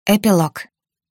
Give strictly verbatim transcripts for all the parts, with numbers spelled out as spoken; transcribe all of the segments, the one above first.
Эпилог.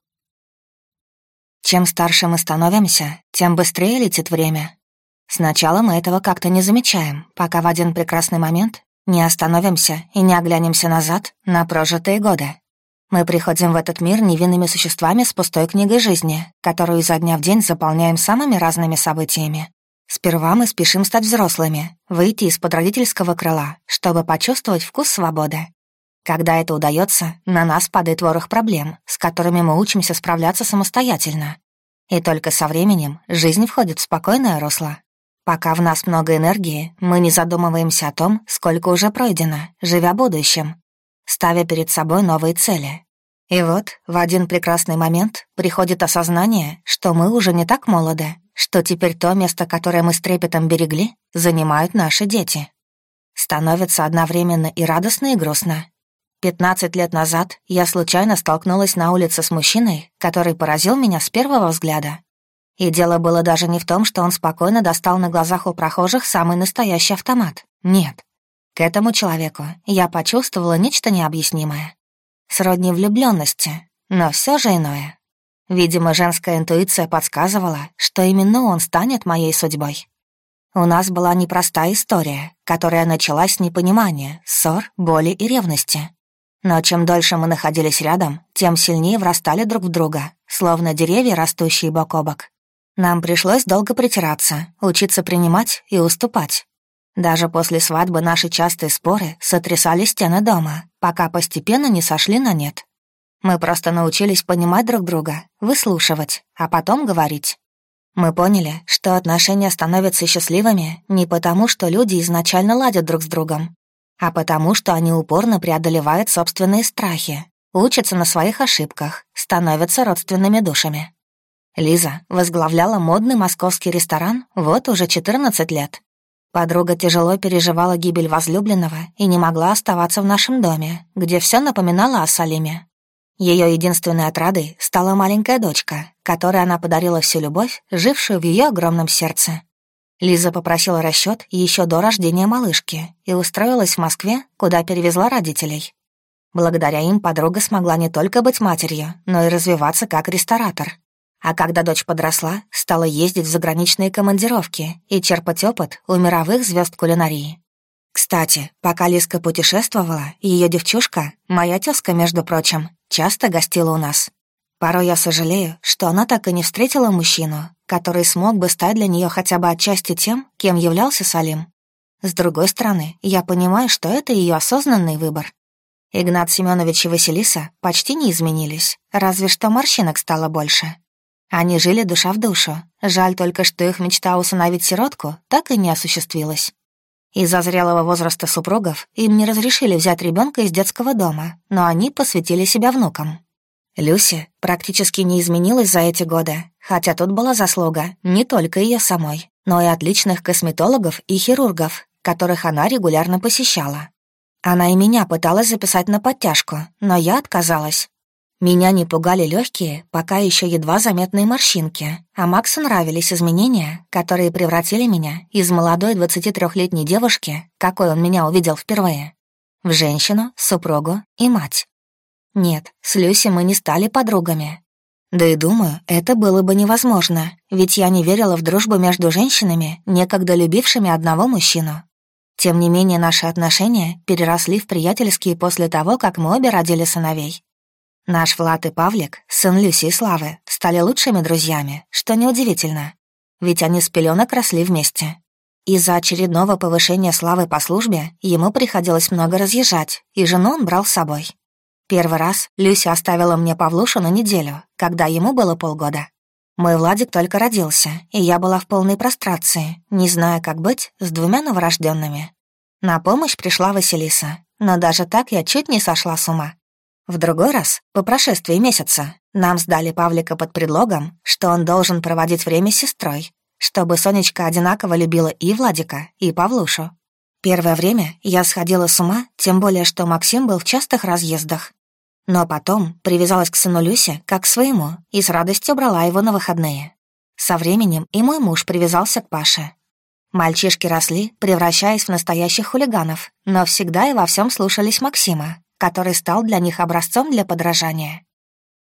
Чем старше мы становимся, тем быстрее летит время. Сначала мы этого как-то не замечаем, пока в один прекрасный момент не остановимся и не оглянемся назад на прожитые годы. Мы приходим в этот мир невинными существами с пустой книгой жизни, которую изо дня в день заполняем самыми разными событиями. Сперва мы спешим стать взрослыми, выйти из-под родительского крыла, чтобы почувствовать вкус свободы. Когда это удается, на нас падает ворох проблем, с которыми мы учимся справляться самостоятельно. И только со временем жизнь входит в спокойное русло. Пока в нас много энергии, мы не задумываемся о том, сколько уже пройдено, живя будущим, ставя перед собой новые цели. И вот в один прекрасный момент приходит осознание, что мы уже не так молоды, что теперь то место, которое мы с трепетом берегли, занимают наши дети. Становится одновременно и радостно, и грустно. Пятнадцать лет назад я случайно столкнулась на улице с мужчиной, который поразил меня с первого взгляда. И дело было даже не в том, что он спокойно достал на глазах у прохожих самый настоящий автомат. Нет. К этому человеку я почувствовала нечто необъяснимое. Сродни влюблённости, но всё же иное. Видимо, женская интуиция подсказывала, что именно он станет моей судьбой. У нас была непростая история, которая началась с непонимания, ссор, боли и ревности. Но чем дольше мы находились рядом, тем сильнее врастали друг в друга, словно деревья, растущие бок о бок. Нам пришлось долго притираться, учиться принимать и уступать. Даже после свадьбы наши частые споры сотрясали стены дома, пока постепенно не сошли на нет. Мы просто научились понимать друг друга, выслушивать, а потом говорить. Мы поняли, что отношения становятся счастливыми не потому, что люди изначально ладят друг с другом, а потому, что они упорно преодолевают собственные страхи, учатся на своих ошибках, становятся родственными душами. Лиза возглавляла модный московский ресторан вот уже четырнадцать лет. Подруга тяжело переживала гибель возлюбленного и не могла оставаться в нашем доме, где все напоминало о Салиме. Ее единственной отрадой стала маленькая дочка, которой она подарила всю любовь, жившую в ее огромном сердце. Лиза попросила расчет еще до рождения малышки и устроилась в Москве, куда перевезла родителей. Благодаря им подруга смогла не только быть матерью, но и развиваться как ресторатор. А когда дочь подросла, стала ездить в заграничные командировки и черпать опыт у мировых звезд кулинарии. Кстати, пока Лизка путешествовала, ее девчушка, моя тезка, между прочим, часто гостила у нас. Порой я сожалею, что она так и не встретила мужчину, который смог бы стать для нее хотя бы отчасти тем, кем являлся Салим. С другой стороны, я понимаю, что это ее осознанный выбор. Игнат Семенович и Василиса почти не изменились, разве что морщинок стало больше. Они жили душа в душу, жаль только, что их мечта усыновить сиротку так и не осуществилась. Из-за зрелого возраста супругов им не разрешили взять ребенка из детского дома, но они посвятили себя внукам. Люси практически не изменилась за эти годы, хотя тут была заслуга не только ее самой, но и отличных косметологов и хирургов, которых она регулярно посещала. Она и меня пыталась записать на подтяжку, но я отказалась. Меня не пугали легкие, пока еще едва заметные морщинки, а Максу нравились изменения, которые превратили меня из молодой двадцатитрёхлетней девушки, какой он меня увидел впервые, в женщину, супругу и мать. Нет, с Люси мы не стали подругами. Да и думаю, это было бы невозможно, ведь я не верила в дружбу между женщинами, некогда любившими одного мужчину. Тем не менее, наши отношения переросли в приятельские после того, как мы обе родили сыновей. Наш Влад и Павлик, сын Люси и Славы, стали лучшими друзьями, что неудивительно, ведь они с пеленок росли вместе. Из-за очередного повышения Славы по службе ему приходилось много разъезжать, и жену он брал с собой. Первый раз Люся оставила мне Павлушу на неделю, когда ему было полгода. Мой Владик только родился, и я была в полной прострации, не зная, как быть с двумя новорожденными. На помощь пришла Василиса, но даже так я чуть не сошла с ума. В другой раз, по прошествии месяца, нам сдали Павлика под предлогом, что он должен проводить время с сестрой, чтобы Сонечка одинаково любила и Владика, и Павлушу. Первое время я сходила с ума, тем более, что Максим был в частых разъездах. Но потом привязалась к сыну Люсе как к своему и с радостью брала его на выходные. Со временем и мой муж привязался к Паше. Мальчишки росли, превращаясь в настоящих хулиганов, но всегда и во всем слушались Максима, который стал для них образцом для подражания.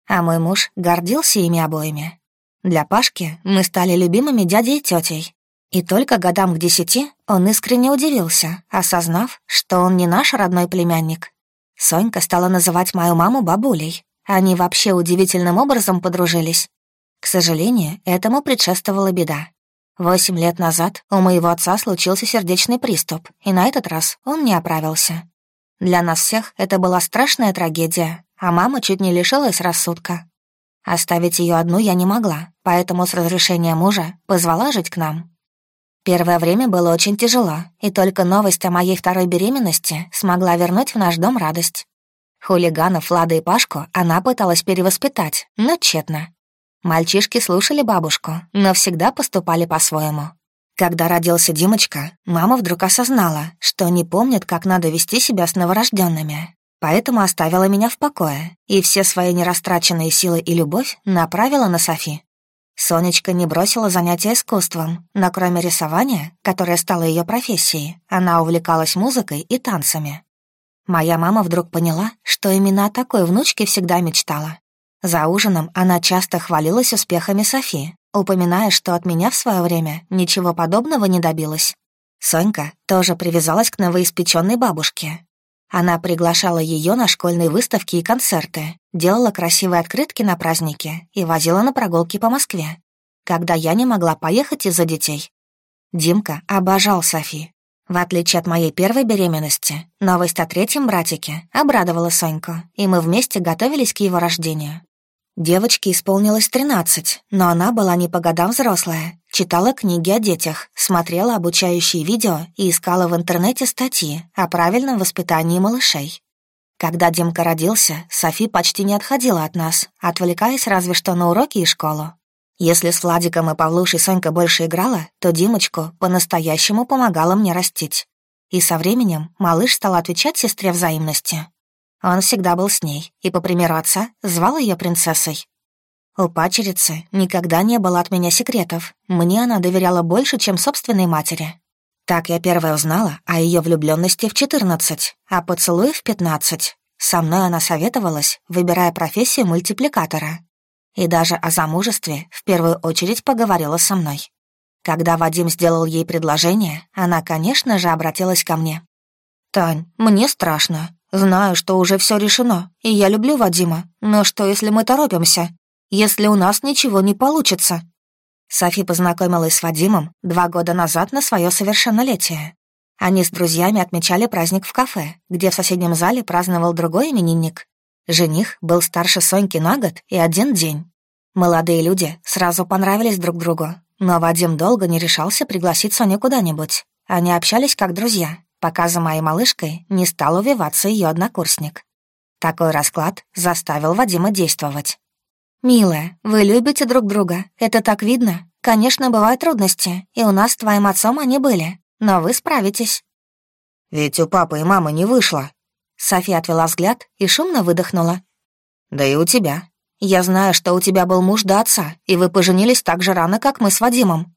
а мой муж гордился ими обоими. Для Пашки мы стали любимыми дядей и тетей. И только годам к десяти он искренне удивился, осознав, что он не наш родной племянник. Сонька стала называть мою маму бабулей. Они вообще удивительным образом подружились. К сожалению, этому предшествовала беда. Восемь лет назад у моего отца случился сердечный приступ, и на этот раз он не оправился. Для нас всех это была страшная трагедия, а мама чуть не лишилась рассудка. Оставить ее одну я не могла, поэтому с разрешения мужа позвала жить к нам. Первое время было очень тяжело, и только новость о моей второй беременности смогла вернуть в наш дом радость. Хулиганов Влада и Пашку она пыталась перевоспитать, но тщетно. Мальчишки слушали бабушку, но всегда поступали по-своему. Когда родился Димочка, мама вдруг осознала, что не помнит, как надо вести себя с новорожденными, поэтому оставила меня в покое и все свои нерастраченные силы и любовь направила на Софи. Сонечка не бросила занятия искусством, но кроме рисования, которое стало ее профессией, она увлекалась музыкой и танцами. Моя мама вдруг поняла, что именно о такой внучке всегда мечтала. За ужином она часто хвалилась успехами Софи, упоминая, что от меня в свое время ничего подобного не добилась. Сонька тоже привязалась к новоиспеченной бабушке. Она приглашала ее на школьные выставки и концерты, делала красивые открытки на праздники и возила на прогулки по Москве, когда я не могла поехать из-за детей. Димка обожал Софи. В отличие от моей первой беременности, новость о третьем братике обрадовала Соньку, и мы вместе готовились к его рождению. Девочке исполнилось тринадцать, но она была не по годам взрослая, читала книги о детях, смотрела обучающие видео и искала в интернете статьи о правильном воспитании малышей. Когда Димка родился, Софи почти не отходила от нас, отвлекаясь разве что на уроки и школу. Если с Владиком и Павлушей Сонька больше играла, то Димочку по-настоящему помогала мне растить. И со временем малыш стал отвечать сестре взаимностью. Он всегда был с ней и, по примеру отца, звал ее принцессой. У падчерицы никогда не было от меня секретов. Мне она доверяла больше, чем собственной матери. Так я первая узнала о ее влюбленности в четырнадцать, а поцелуе в пятнадцать. Со мной она советовалась, выбирая профессию мультипликатора. И даже о замужестве в первую очередь поговорила со мной. Когда Вадим сделал ей предложение, она, конечно же, обратилась ко мне. «Тань, мне страшно. Знаю, что уже все решено, и я люблю Вадима. Но что, если мы торопимся? Если у нас ничего не получится?» Софи познакомилась с Вадимом два года назад на свое совершеннолетие. Они с друзьями отмечали праздник в кафе, где в соседнем зале праздновал другой именинник. Жених был старше Соньки на год и один день. Молодые люди сразу понравились друг другу, но Вадим долго не решался пригласить Соню куда-нибудь. Они общались как друзья, пока за моей малышкой не стал увиваться ее однокурсник. Такой расклад заставил Вадима действовать. «Милая, вы любите друг друга, это так видно. Конечно, бывают трудности, и у нас с твоим отцом они были, но вы справитесь». «Ведь у папы и мамы не вышло». Софи отвела взгляд и шумно выдохнула. «Да и у тебя. Я знаю, что у тебя был муж до отца, и вы поженились так же рано, как мы с Вадимом».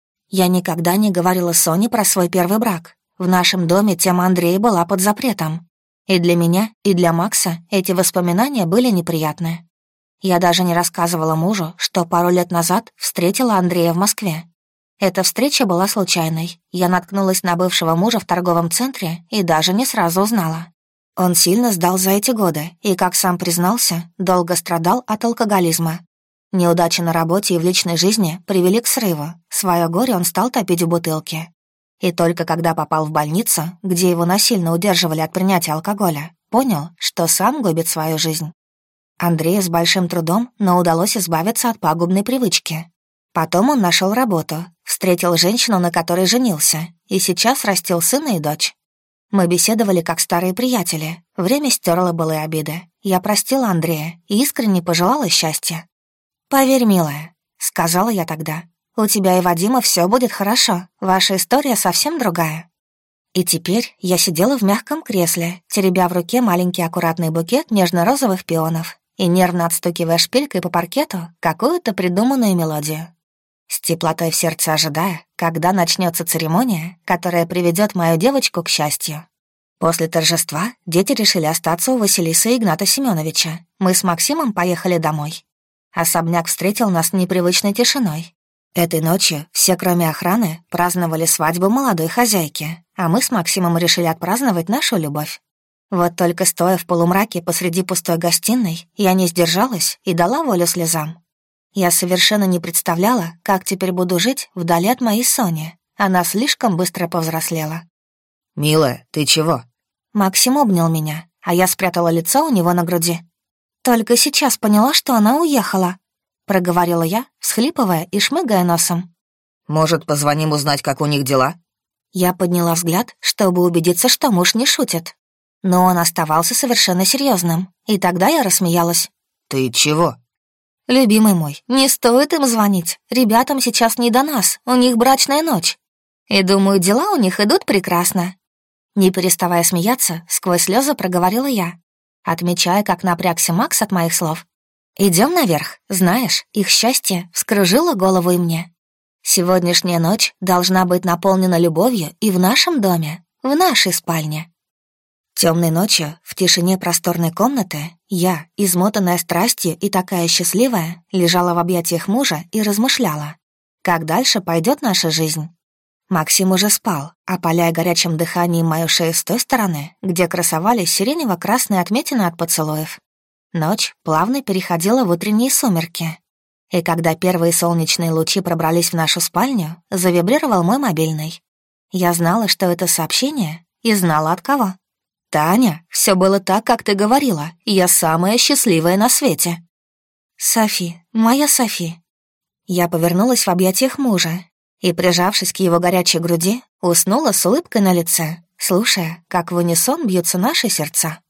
Я никогда не говорила Соне про свой первый брак. В нашем доме тема Андрея была под запретом. И для меня, и для Макса эти воспоминания были неприятны. Я даже не рассказывала мужу, что пару лет назад встретила Андрея в Москве. Эта встреча была случайной. Я наткнулась на бывшего мужа в торговом центре и даже не сразу узнала. Он сильно сдал за эти годы и, как сам признался, долго страдал от алкоголизма. Неудачи на работе и в личной жизни привели к срыву. Своё горе он стал топить в бутылке. И только когда попал в больницу, где его насильно удерживали от принятия алкоголя, понял, что сам губит свою жизнь. Андрею с большим трудом, но удалось избавиться от пагубной привычки. Потом он нашел работу, встретил женщину, на которой женился, и сейчас растил сына и дочь. Мы беседовали как старые приятели. Время стерло былые обиды. Я простила Андрея и искренне пожелала счастья. «Поверь, милая», — сказала я тогда, — «у тебя и Вадима все будет хорошо. Ваша история совсем другая». И теперь я сидела в мягком кресле, теребя в руке маленький аккуратный букет нежно-розовых пионов и нервно отстукивая шпилькой по паркету какую-то придуманную мелодию. С теплотой в сердце ожидая, когда начнется церемония, которая приведет мою девочку к счастью. После торжества дети решили остаться у Василисы и Игната Семеновича. Мы с Максимом поехали домой. Особняк встретил нас непривычной тишиной. Этой ночью все, кроме охраны, праздновали свадьбу молодой хозяйки, а мы с Максимом решили отпраздновать нашу любовь. Вот только стоя в полумраке посреди пустой гостиной, я не сдержалась и дала волю слезам. Я совершенно не представляла, как теперь буду жить вдали от моей Сони. Она слишком быстро повзрослела. «Милая, ты чего?» Максим обнял меня, а я спрятала лицо у него на груди. «Только сейчас поняла, что она уехала», — проговорила я, всхлипывая и шмыгая носом. «Может, позвоним узнать, как у них дела?» Я подняла взгляд, чтобы убедиться, что муж не шутит. Но он оставался совершенно серьезным, и тогда я рассмеялась. «Ты чего?» «Любимый мой, не стоит им звонить. Ребятам сейчас не до нас, у них брачная ночь. И, думаю, дела у них идут прекрасно». Не переставая смеяться, сквозь слезы проговорила я, отмечая, как напрягся Макс от моих слов. «Идем наверх. Знаешь, их счастье вскружило голову и мне. Сегодняшняя ночь должна быть наполнена любовью и в нашем доме, в нашей спальне». Темной ночью, в тишине просторной комнаты, я, измотанная страстью и такая счастливая, лежала в объятиях мужа и размышляла, как дальше пойдет наша жизнь. Максим уже спал, опаляя горячим дыханием мою шею с той стороны, где красовались сиренево-красные отметины от поцелуев. Ночь плавно переходила в утренние сумерки. И когда первые солнечные лучи пробрались в нашу спальню, завибрировал мой мобильный. Я знала, что это сообщение, и знала от кого. «Таня, все было так, как ты говорила. Я самая счастливая на свете». «Софи, моя Софи». Я повернулась в объятиях мужа и, прижавшись к его горячей груди, уснула с улыбкой на лице, слушая, как в унисон бьются наши сердца.